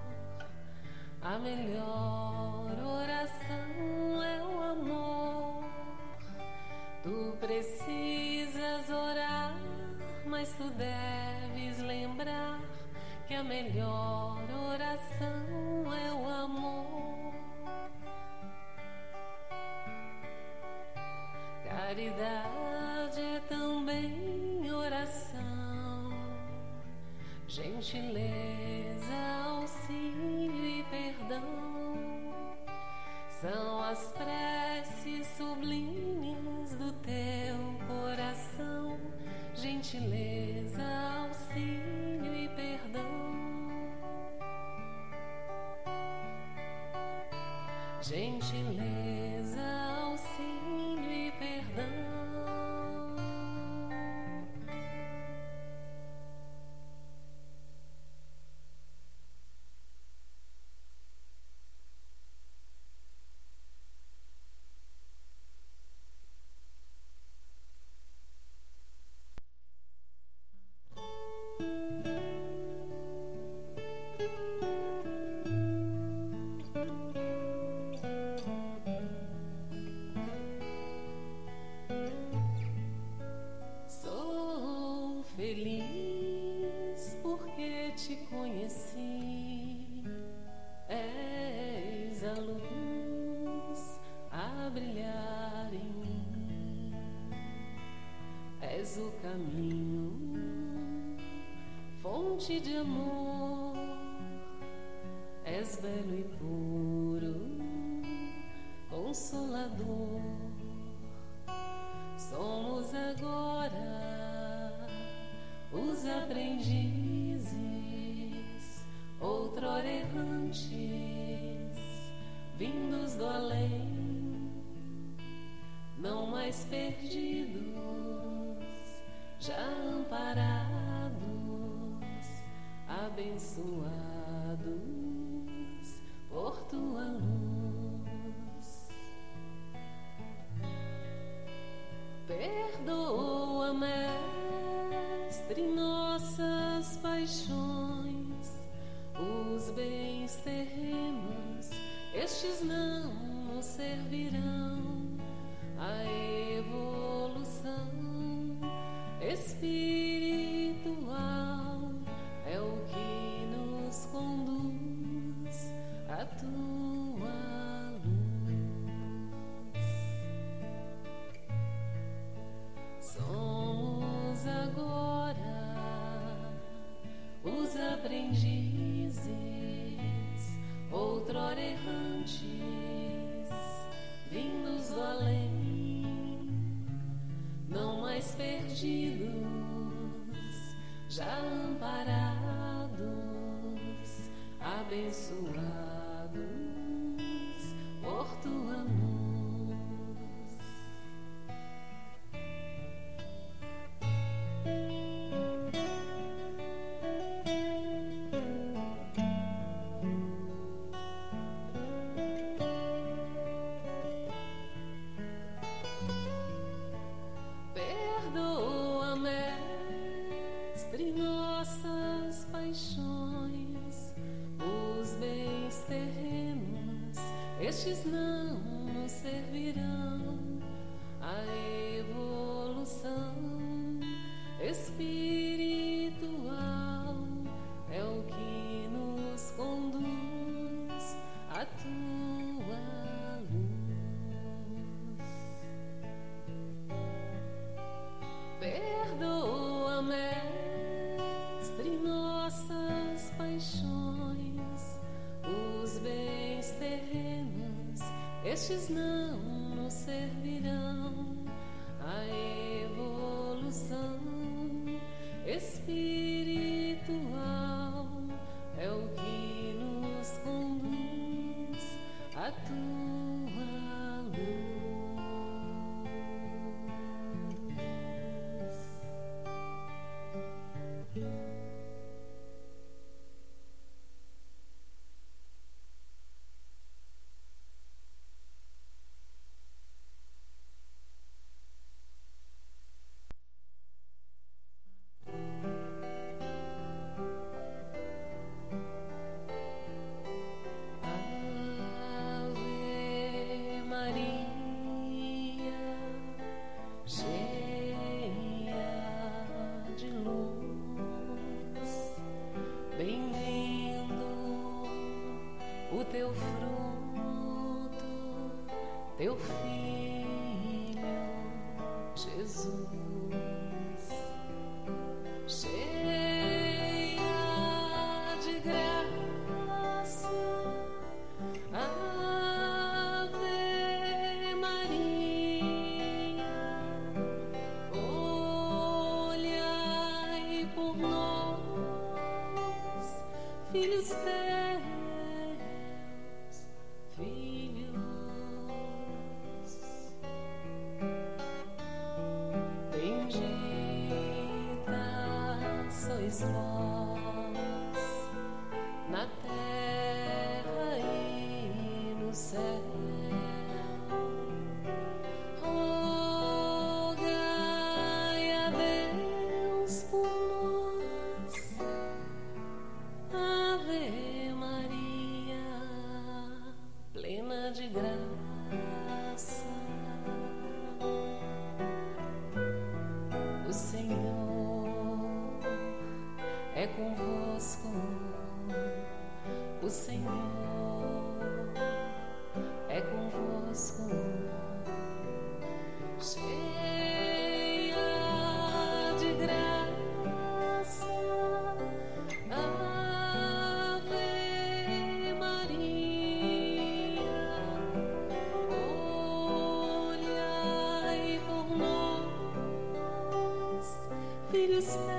a melhor oração é o amor. Tu precisas orar, mas tu deves lembrar que a melhor oração é o amor. Caridade é também oração, gentileza, auxílio e perdão. São as preces sublimes do teu coração, gentileza, auxílio e perdão. Gentileza, auxílio e perdão. Feliz porque te conheci, és a luz a brilhar em mim, és o caminho, fonte de amor, és belo e puro, consolador. Somos agora os aprendizes, outrora errantes, vindos do além, não mais perdidos, já amparados, abençoados por tua luz. Perdoa, Mestre, nossas paixões, os bens terrenos, estes não nos servirão. A evolução espiritual é o que nos conduz à tua luz. Somos agora os aprendizes, outrora errantes, vindos do além, não mais perdidos, já amparados, abençoados por tua luz. Perdoa, Mestre, nossas paixões, os bens terrenos, estes não nos servirão. A evolução espiritual é o que nos conduz à tua luz. Perdoa, Mestre, paixões, os bens terrenos, estes não nos servirão. A evolução espiritual é o que nos conduz à tua luz. Teu fruto, teu filho, Jesus, cheia de graça, Ave Maria, olhai por nós, filhos teus. Vós na terra e no céu, rogai a Deus por nós, Ave Maria, plena de graça, o Senhor é convosco, o Senhor é convosco, cheia de graça, Ave Maria, olhai por nós, filhos teus.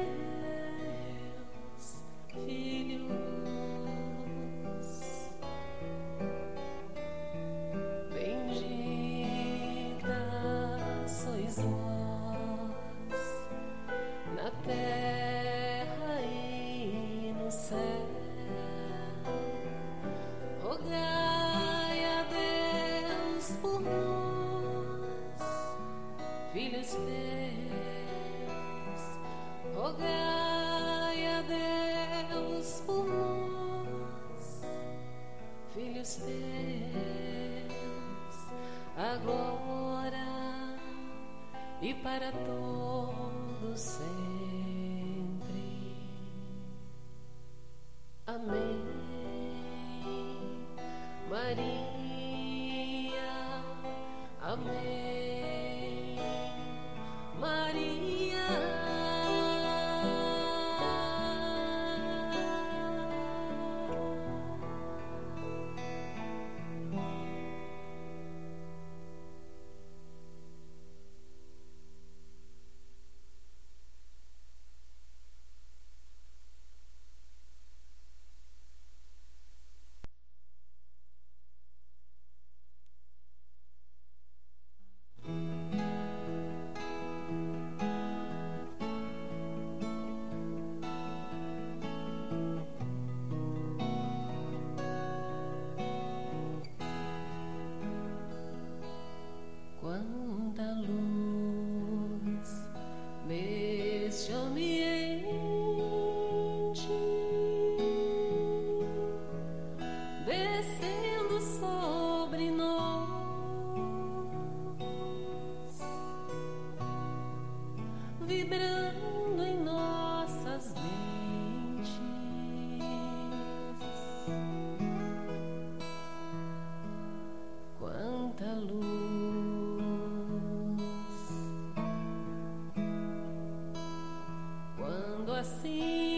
Terra e no céu, rogai a Deus por nós, filhos teus, rogai a Deus por nós, filhos teus, agora e para todos sempre. Amém. Maria, amém. Maria. Quanta luz neste ambiente, descendo sobre nós, vibrando em nossas mentes. Quanta luz assim